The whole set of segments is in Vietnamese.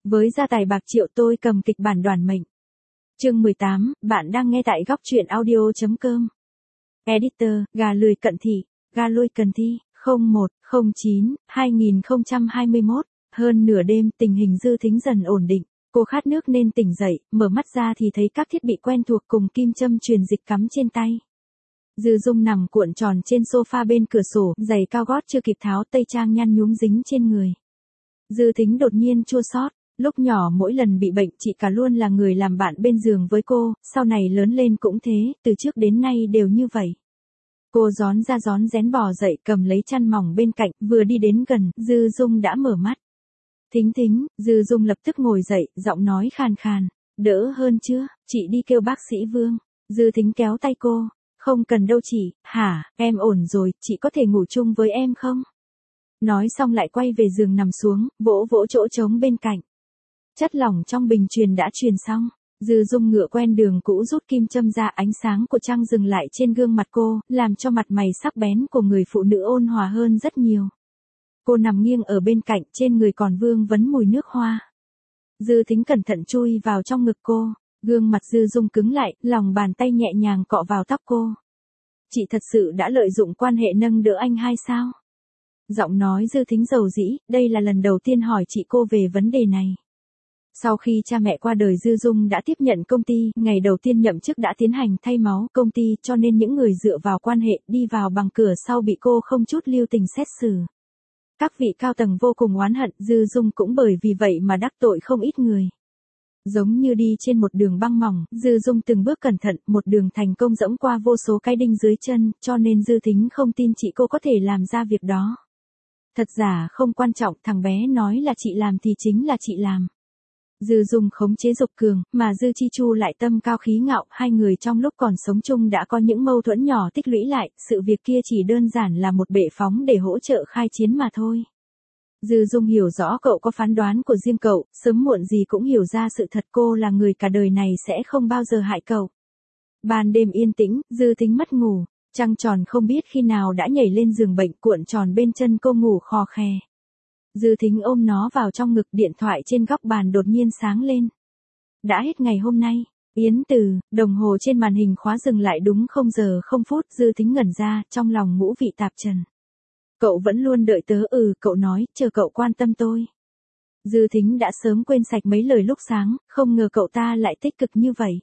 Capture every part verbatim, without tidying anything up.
Với gia tài bạc triệu tôi cầm kịch bản đoản mệnh. Chương mười tám, bạn đang nghe tại góc truyện audio chấm com. Editor, gà lười cận thị, gà lôi cần thi, không một không chín hai nghìn không trăm hai mươi mốt, hơn nửa đêm tình hình Dư Thính dần ổn định, cô khát nước nên tỉnh dậy, mở mắt ra thì thấy các thiết bị quen thuộc cùng kim châm truyền dịch cắm trên tay. Dư Dung nằm cuộn tròn trên sofa bên cửa sổ, giày cao gót chưa kịp tháo, tây trang nhăn nhúm dính trên người. Dư Thính đột nhiên chua xót. Lúc nhỏ mỗi lần bị bệnh chị cả luôn là người làm bạn bên giường với cô, sau này lớn lên cũng thế, từ trước đến nay đều như vậy. Cô rón ra rón rén bò dậy cầm lấy chăn mỏng bên cạnh, vừa đi đến gần, Dư Dung đã mở mắt. Thính Thính, Dư Dung lập tức ngồi dậy, giọng nói khàn khàn, đỡ hơn chưa, chị đi kêu bác sĩ Vương. Dư Thính kéo tay cô, không cần đâu chị, hả, em ổn rồi, chị có thể ngủ chung với em không? Nói xong lại quay về giường nằm xuống, vỗ vỗ chỗ trống bên cạnh. Chất lỏng trong bình truyền đã truyền xong, Dư Dung ngựa quen đường cũ rút kim châm ra, ánh sáng của trăng dừng lại trên gương mặt cô, làm cho mặt mày sắc bén của người phụ nữ ôn hòa hơn rất nhiều. Cô nằm nghiêng ở bên cạnh, trên người còn vương vấn mùi nước hoa. Dư Thính cẩn thận chui vào trong ngực cô, gương mặt Dư Dung cứng lại, lòng bàn tay nhẹ nhàng cọ vào tóc cô. Chị thật sự đã lợi dụng quan hệ nâng đỡ anh hay sao? Giọng nói Dư Thính dầu dĩ, đây là lần đầu tiên hỏi chị cô về vấn đề này. Sau khi cha mẹ qua đời, Dư Dung đã tiếp nhận công ty, ngày đầu tiên nhậm chức đã tiến hành thay máu công ty, cho nên những người dựa vào quan hệ đi vào bằng cửa sau bị cô không chút lưu tình xét xử. Các vị cao tầng vô cùng oán hận, Dư Dung cũng bởi vì vậy mà đắc tội không ít người. Giống như đi trên một đường băng mỏng, Dư Dung từng bước cẩn thận, một đường thành công dẫm qua vô số cái đinh dưới chân, cho nên Dư Thính không tin chị cô có thể làm ra việc đó. Thật giả không quan trọng, thằng bé nói là chị làm thì chính là chị làm. Dư Dung khống chế Dục Cường, mà Dư Chi Chu lại tâm cao khí ngạo, hai người trong lúc còn sống chung đã có những mâu thuẫn nhỏ tích lũy lại, sự việc kia chỉ đơn giản là một bệ phóng để hỗ trợ khai chiến mà thôi. Dư Dung hiểu rõ cậu có phán đoán của riêng cậu, sớm muộn gì cũng hiểu ra sự thật, cô là người cả đời này sẽ không bao giờ hại cậu. Ban đêm yên tĩnh, Dư Thính mất ngủ, trăng tròn không biết khi nào đã nhảy lên giường bệnh, cuộn tròn bên chân cô ngủ khò khè. Dư Thính ôm nó vào trong ngực, điện thoại trên góc bàn đột nhiên sáng lên. Đã hết ngày hôm nay, Yến Từ, đồng hồ trên màn hình khóa dừng lại đúng không giờ không phút, Dư Thính ngẩn ra, trong lòng ngũ vị tạp trần. Cậu vẫn luôn đợi tớ, ừ, cậu nói, chờ cậu quan tâm tôi. Dư Thính đã sớm quên sạch mấy lời lúc sáng, không ngờ cậu ta lại tích cực như vậy.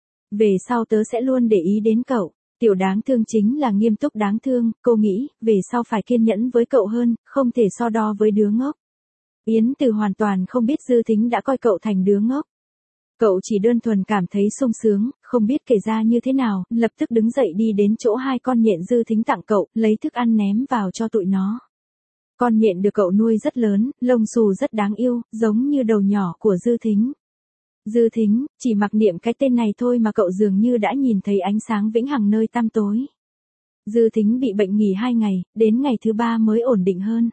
Về sau tớ sẽ luôn để ý đến cậu. Tiểu đáng thương chính là nghiêm túc đáng thương, cô nghĩ, về sau phải kiên nhẫn với cậu hơn, không thể so đo với đứa ngốc. Yến Từ hoàn toàn không biết Dư Thính đã coi cậu thành đứa ngốc. Cậu chỉ đơn thuần cảm thấy sung sướng, không biết kể ra như thế nào, lập tức đứng dậy đi đến chỗ hai con nhện Dư Thính tặng cậu, lấy thức ăn ném vào cho tụi nó. Con nhện được cậu nuôi rất lớn, lông xù rất đáng yêu, giống như đầu nhỏ của Dư Thính. Dư Thính, chỉ mặc niệm cái tên này thôi mà cậu dường như đã nhìn thấy ánh sáng vĩnh hằng nơi tăm tối. Dư Thính bị bệnh nghỉ hai ngày, đến ngày thứ ba mới ổn định hơn.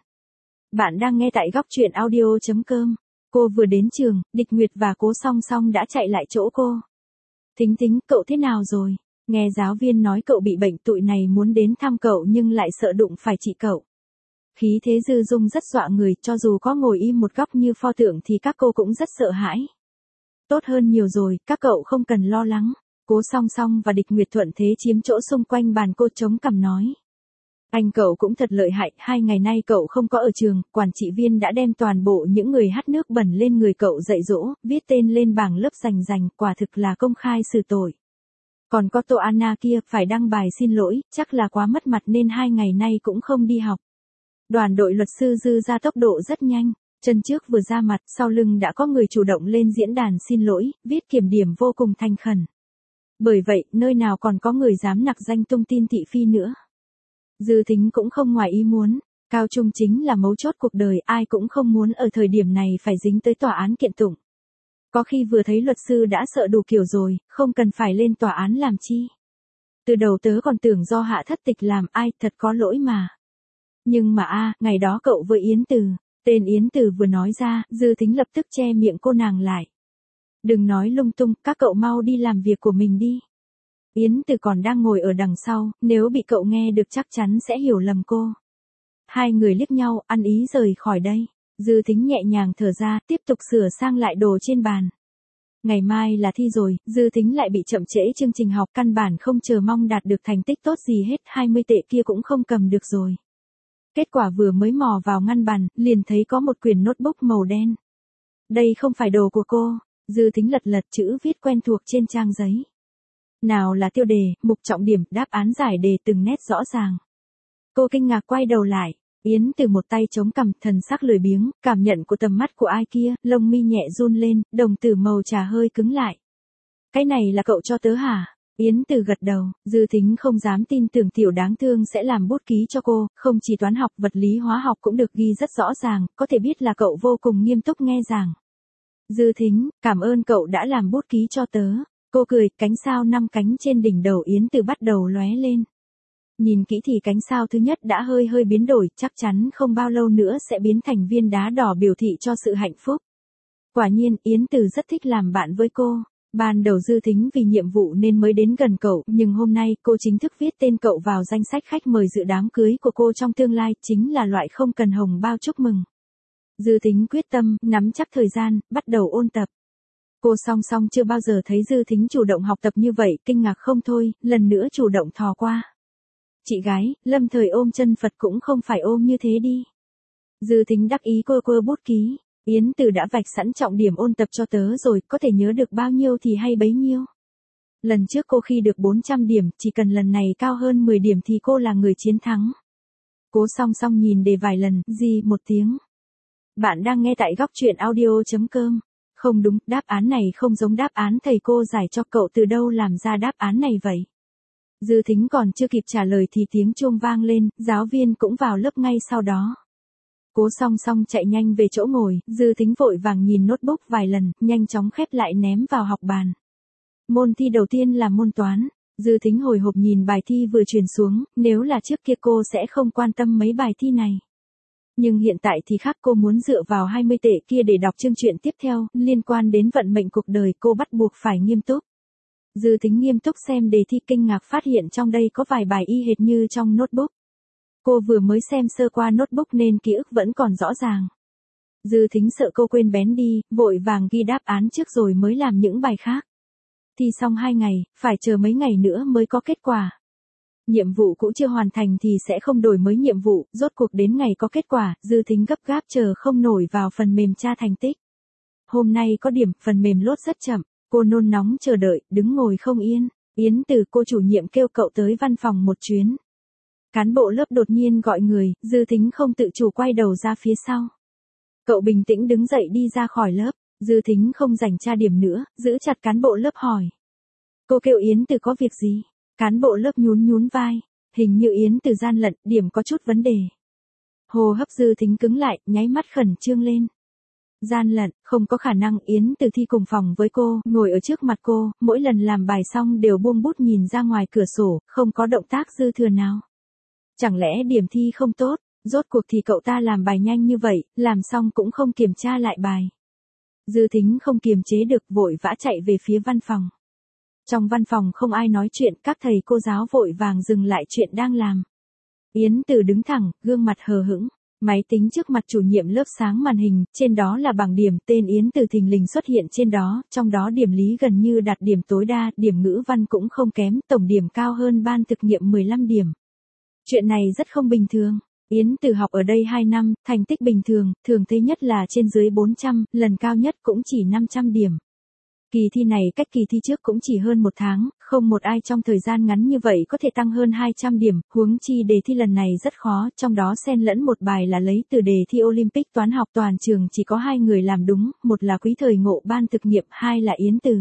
Bạn đang nghe tại góc truyện audio chấm com. Cô vừa đến trường, Địch Nguyệt và Cố Song Song đã chạy lại chỗ cô. Thính Thính, cậu thế nào rồi? Nghe giáo viên nói cậu bị bệnh, tụi này muốn đến thăm cậu nhưng lại sợ đụng phải chị cậu. Khí thế Dư Dung rất dọa người, cho dù có ngồi im một góc như pho tượng thì các cô cũng rất sợ hãi. Tốt hơn nhiều rồi, các cậu không cần lo lắng. Cố Song Song và Địch Nguyệt thuận thế chiếm chỗ xung quanh bàn, cô chống cằm nói. Anh cậu cũng thật lợi hại, hai ngày nay cậu không có ở trường, quản trị viên đã đem toàn bộ những người hắt nước bẩn lên người cậu dạy dỗ, viết tên lên bảng lớp rành rành, quả thực là công khai xử tội. Còn có Tô Anna kia, phải đăng bài xin lỗi, chắc là quá mất mặt nên hai ngày nay cũng không đi học. Đoàn đội luật sư Dư ra tốc độ rất nhanh. Chân trước vừa ra mặt, sau lưng đã có người chủ động lên diễn đàn xin lỗi, viết kiểm điểm vô cùng thành khẩn. Bởi vậy, nơi nào còn có người dám nặc danh tung tin thị phi nữa. Dư Thính cũng không ngoài ý muốn, cao trung chính là mấu chốt cuộc đời, ai cũng không muốn ở thời điểm này phải dính tới tòa án kiện tụng. Có khi vừa thấy luật sư đã sợ đủ kiểu rồi, không cần phải lên tòa án làm chi. Từ đầu tớ còn tưởng do Hạ thất tịch làm, ai, thật có lỗi mà. Nhưng mà a, ngày đó cậu với Yến Từ. Tên Yến Từ vừa nói ra, Dư Thính lập tức che miệng cô nàng lại. Đừng nói lung tung, các cậu mau đi làm việc của mình đi. Yến Từ còn đang ngồi ở đằng sau, nếu bị cậu nghe được chắc chắn sẽ hiểu lầm cô. Hai người liếc nhau, ăn ý rời khỏi đây. Dư Thính nhẹ nhàng thở ra, tiếp tục sửa sang lại đồ trên bàn. Ngày mai là thi rồi, Dư Thính lại bị chậm trễ chương trình học, căn bản không chờ mong đạt được thành tích tốt gì hết, hai mươi tệ kia cũng không cầm được rồi. Kết quả vừa mới mò vào ngăn bàn, liền thấy có một quyển notebook màu đen. Đây không phải đồ của cô. Dư Thính lật lật chữ viết quen thuộc trên trang giấy. Nào là tiêu đề, mục trọng điểm, đáp án giải đề từng nét rõ ràng. Cô kinh ngạc quay đầu lại. Yến Từ một tay chống cằm, thần sắc lười biếng, cảm nhận của tầm mắt của ai kia, lông mi nhẹ run lên, đồng tử màu trà hơi cứng lại. Cái này là cậu cho tớ hả? Yến Từ gật đầu, Dư Thính không dám tin tưởng tiểu đáng thương sẽ làm bút ký cho cô, không chỉ toán học, vật lý hóa học cũng được ghi rất rõ ràng, có thể biết là cậu vô cùng nghiêm túc nghe giảng. Dư Thính, cảm ơn cậu đã làm bút ký cho tớ. Cô cười, cánh sao năm cánh trên đỉnh đầu Yến Từ bắt đầu lóe lên. Nhìn kỹ thì cánh sao thứ nhất đã hơi hơi biến đổi, chắc chắn không bao lâu nữa sẽ biến thành viên đá đỏ biểu thị cho sự hạnh phúc. Quả nhiên, Yến Từ rất thích làm bạn với cô. Ban đầu Dư Thính vì nhiệm vụ nên mới đến gần cậu, nhưng hôm nay cô chính thức viết tên cậu vào danh sách khách mời dự đám cưới của cô trong tương lai, chính là loại không cần hồng bao chúc mừng. Dư Thính quyết tâm, nắm chắc thời gian, bắt đầu ôn tập. Cô song song chưa bao giờ thấy Dư Thính chủ động học tập như vậy, kinh ngạc không thôi, lần nữa chủ động thò qua. Chị gái, lâm thời ôm chân Phật cũng không phải ôm như thế đi. Dư Thính đắc ý quơ quơ bút ký. Yến Từ đã vạch sẵn trọng điểm ôn tập cho tớ rồi, có thể nhớ được bao nhiêu thì hay bấy nhiêu. Lần trước cô khi được bốn trăm điểm, chỉ cần lần này cao hơn mười điểm thì cô là người chiến thắng. Cố song song nhìn đề vài lần, gì một tiếng. Bạn đang nghe tại góc truyện audio chấm com. Không đúng, đáp án này không giống đáp án thầy cô giải cho cậu, từ đâu làm ra đáp án này vậy? Dư Thính còn chưa kịp trả lời thì tiếng chuông vang lên, giáo viên cũng vào lớp ngay sau đó. Cố song song chạy nhanh về chỗ ngồi, Dư Thính vội vàng nhìn notebook vài lần, nhanh chóng khép lại ném vào học bàn. Môn thi đầu tiên là môn toán. Dư Thính hồi hộp nhìn bài thi vừa truyền xuống, nếu là trước kia cô sẽ không quan tâm mấy bài thi này. Nhưng hiện tại thì khác, cô muốn dựa vào hai mươi tệ kia để đọc chương truyện tiếp theo, liên quan đến vận mệnh cuộc đời, cô bắt buộc phải nghiêm túc. Dư Thính nghiêm túc xem đề thi, kinh ngạc phát hiện trong đây có vài bài y hệt như trong notebook. Cô vừa mới xem sơ qua notebook nên ký ức vẫn còn rõ ràng. Dư Thính sợ cô quên bén đi, vội vàng ghi đáp án trước rồi mới làm những bài khác. Thi xong hai ngày, phải chờ mấy ngày nữa mới có kết quả. Nhiệm vụ cũ chưa hoàn thành thì sẽ không đổi mới nhiệm vụ, rốt cuộc đến ngày có kết quả, Dư Thính gấp gáp chờ không nổi vào phần mềm tra thành tích. Hôm nay có điểm, phần mềm lốt rất chậm, cô nôn nóng chờ đợi, đứng ngồi không yên. Yến Từ, cô chủ nhiệm kêu cậu tới văn phòng một chuyến. Cán bộ lớp đột nhiên gọi người, Dư Thính không tự chủ quay đầu ra phía sau. Cậu bình tĩnh đứng dậy đi ra khỏi lớp, Dư Thính không rảnh tra điểm nữa, giữ chặt cán bộ lớp hỏi. Cô kêu Yến Từ có việc gì? Cán bộ lớp nhún nhún vai, hình như Yến Từ gian lận, điểm có chút vấn đề. Hô hấp Dư Thính cứng lại, nháy mắt khẩn trương lên. Gian lận, không có khả năng. Yến Từ thi cùng phòng với cô, ngồi ở trước mặt cô, mỗi lần làm bài xong đều buông bút nhìn ra ngoài cửa sổ, không có động tác dư thừa nào. Chẳng lẽ điểm thi không tốt? Rốt cuộc thì cậu ta làm bài nhanh như vậy, làm xong cũng không kiểm tra lại bài. Dư Thính không kiềm chế được, vội vã chạy về phía văn phòng. Trong văn phòng không ai nói chuyện, các thầy cô giáo vội vàng dừng lại chuyện đang làm. Yến Từ đứng thẳng, gương mặt hờ hững. Máy tính trước mặt chủ nhiệm lớp sáng màn hình, trên đó là bảng điểm, tên Yến Từ thình lình xuất hiện trên đó, trong đó điểm lý gần như đạt điểm tối đa, điểm ngữ văn cũng không kém, tổng điểm cao hơn ban thực nghiệm mười lăm điểm. Chuyện này rất không bình thường. Yến Từ học ở đây hai năm, thành tích bình thường, thường thấy nhất là trên dưới bốn trăm, lần cao nhất cũng chỉ năm trăm điểm. Kỳ thi này cách kỳ thi trước cũng chỉ hơn một tháng, không một ai trong thời gian ngắn như vậy có thể tăng hơn hai trăm điểm, huống chi đề thi lần này rất khó, trong đó xen lẫn một bài là lấy từ đề thi Olympic toán học, toàn trường chỉ có hai người làm đúng, một là Quý Thời Ngộ ban thực nghiệm, hai là Yến Từ.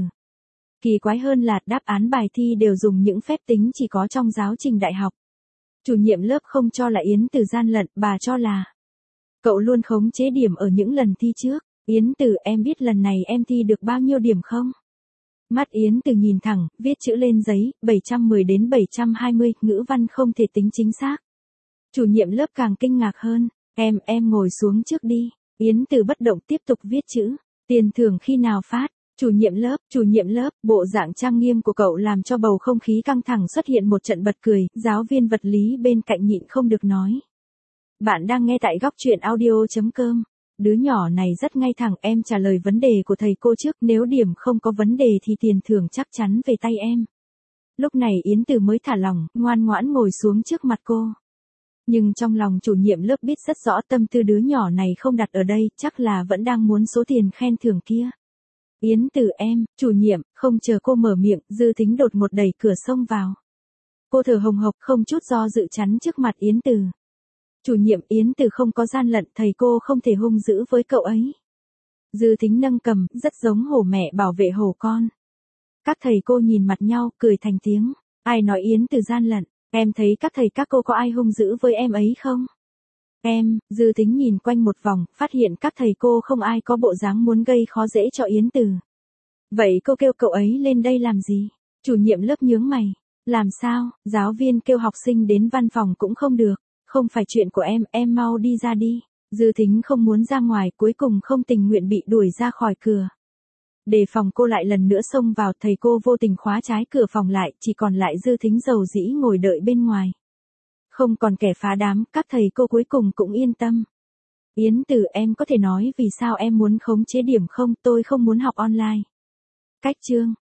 Kỳ quái hơn là đáp án bài thi đều dùng những phép tính chỉ có trong giáo trình đại học. Chủ nhiệm lớp không cho là Yến Từ gian lận, bà cho là cậu luôn khống chế điểm ở những lần thi trước. Yến Từ, em biết lần này em thi được bao nhiêu điểm không? Mắt Yến Từ nhìn thẳng, viết chữ lên giấy, bảy trăm mười đến bảy trăm hai mươi, ngữ văn không thể tính chính xác. Chủ nhiệm lớp càng kinh ngạc hơn, em, em ngồi xuống trước đi. Yến Từ bất động tiếp tục viết chữ, tiền thưởng khi nào phát? Chủ nhiệm lớp, chủ nhiệm lớp, bộ dạng trang nghiêm của cậu làm cho bầu không khí căng thẳng xuất hiện một trận bật cười, giáo viên vật lý bên cạnh nhịn không được nói. Bạn đang nghe tại góc truyện audio chấm com. đứa nhỏ này rất ngay thẳng, em trả lời vấn đề của thầy cô trước, nếu điểm không có vấn đề thì tiền thưởng chắc chắn về tay em. Lúc này Yến Từ mới thả lỏng, ngoan ngoãn ngồi xuống trước mặt cô. Nhưng trong lòng chủ nhiệm lớp biết rất rõ tâm tư đứa nhỏ này không đặt ở đây, chắc là vẫn đang muốn số tiền khen thưởng kia. Yến Từ em, chủ nhiệm, không chờ cô mở miệng, Dư Thính đột ngột đẩy cửa xông vào. Cô thở hồng hộc không chút do dự chắn trước mặt Yến Từ. Chủ nhiệm, Yến Từ không có gian lận, thầy cô không thể hung dữ với cậu ấy. Dư Thính nâng cầm, rất giống hổ mẹ bảo vệ hổ con. Các thầy cô nhìn mặt nhau, cười thành tiếng. Ai nói Yến Từ gian lận, em thấy các thầy các cô có ai hung dữ với em ấy không? Em, Dư Thính nhìn quanh một vòng, phát hiện các thầy cô không ai có bộ dáng muốn gây khó dễ cho Yến Từ. Vậy cô kêu cậu ấy lên đây làm gì? Chủ nhiệm lớp nhướng mày. Làm sao, giáo viên kêu học sinh đến văn phòng cũng không được. Không phải chuyện của em, em mau đi ra đi. Dư Thính không muốn ra ngoài, cuối cùng không tình nguyện bị đuổi ra khỏi cửa. Đề phòng cô lại lần nữa xông vào, thầy cô vô tình khóa trái cửa phòng lại, chỉ còn lại Dư Thính dầu dĩ ngồi đợi bên ngoài. Không còn kẻ phá đám, các thầy cô cuối cùng cũng yên tâm. Yến Từ, em có thể nói vì sao em muốn khống chế điểm không, tôi không muốn học online. Cách chương.